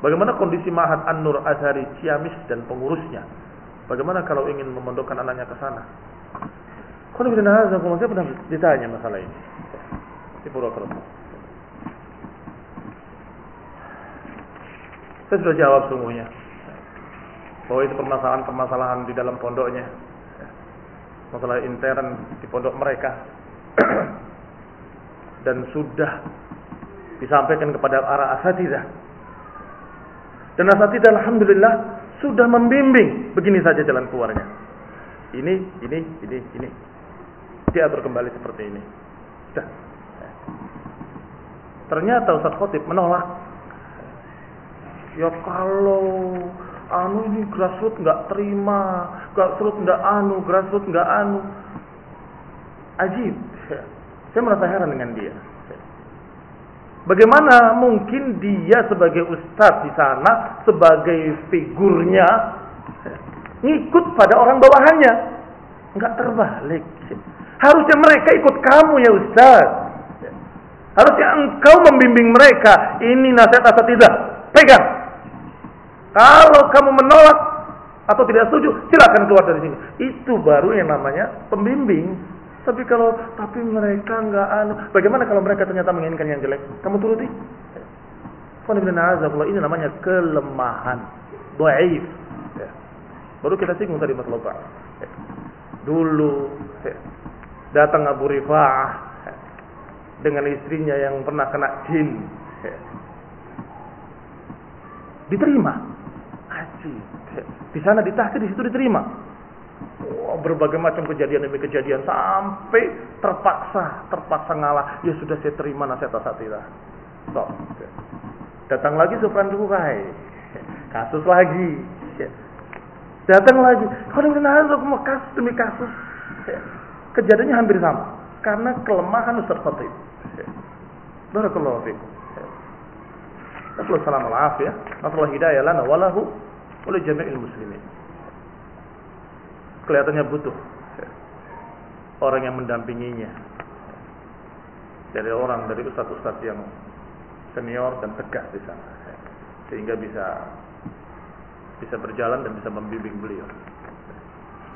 Bagaimana kondisi Ma'had An-Nur Azhari Ciamis dan pengurusnya? Bagaimana kalau ingin memondokkan anaknya ke sana? Saya pernah ditanya masalah ini di Purwokerto. Saya sudah jawab sungguhnya bahwa itu permasalahan di dalam pondoknya, masalah intern di pondok mereka, dan sudah disampaikan kepada para asatidzah. Dan asatidzah alhamdulillah sudah membimbing begini saja jalan keluarnya. Ini. Diatur kembali seperti ini. Sudah. Ternyata Ustaz Khotib menolak. Ya kalau ini grassroots nggak terima, grassroots nggak anu. Ajib. Saya merasa heran dengan dia. Bagaimana mungkin dia sebagai ustadz di sana, sebagai figurnya, ngikut pada orang bawahannya? Enggak terbalik. Harusnya mereka ikut kamu ya ustaz. Harusnya engkau membimbing mereka. Ini nasihat asatidzah. Pegang. Kalau kamu menolak atau tidak setuju, silakan keluar dari sini. Itu baru yang namanya pembimbing. Tapi mereka enggak anu. Bagaimana kalau mereka ternyata menginginkan yang jelek? Kamu turuti? Ini namanya kelemahan. Dhaif. Baru kita singgung tadi masalah Pak. Dulu datang Abu Rifa'ah dengan istrinya yang pernah kena jin. Diterima. Haji. Di sana ditahdir, di situ diterima. Berbagai macam kejadian demi kejadian sampai terpaksa ngalah. Ya sudah, saya terima nasihat asatidzah. Datang lagi Sufyan Durai. Kasus lagi. Datang lagi. Kasus demi kasus. Kejadiannya hampir sama karena kelemahan Ustaz Khatib. Barakallahu fiikum. Assalamualaikum warahmatullahi wabarakatuh. Masalah hidayah lana walahu wa jami'il muslimin. Kelihatannya butuh orang yang mendampinginya. Dari ustaz-ustaz yang senior dan tegas di sana, sehingga bisa berjalan dan bisa membimbing beliau.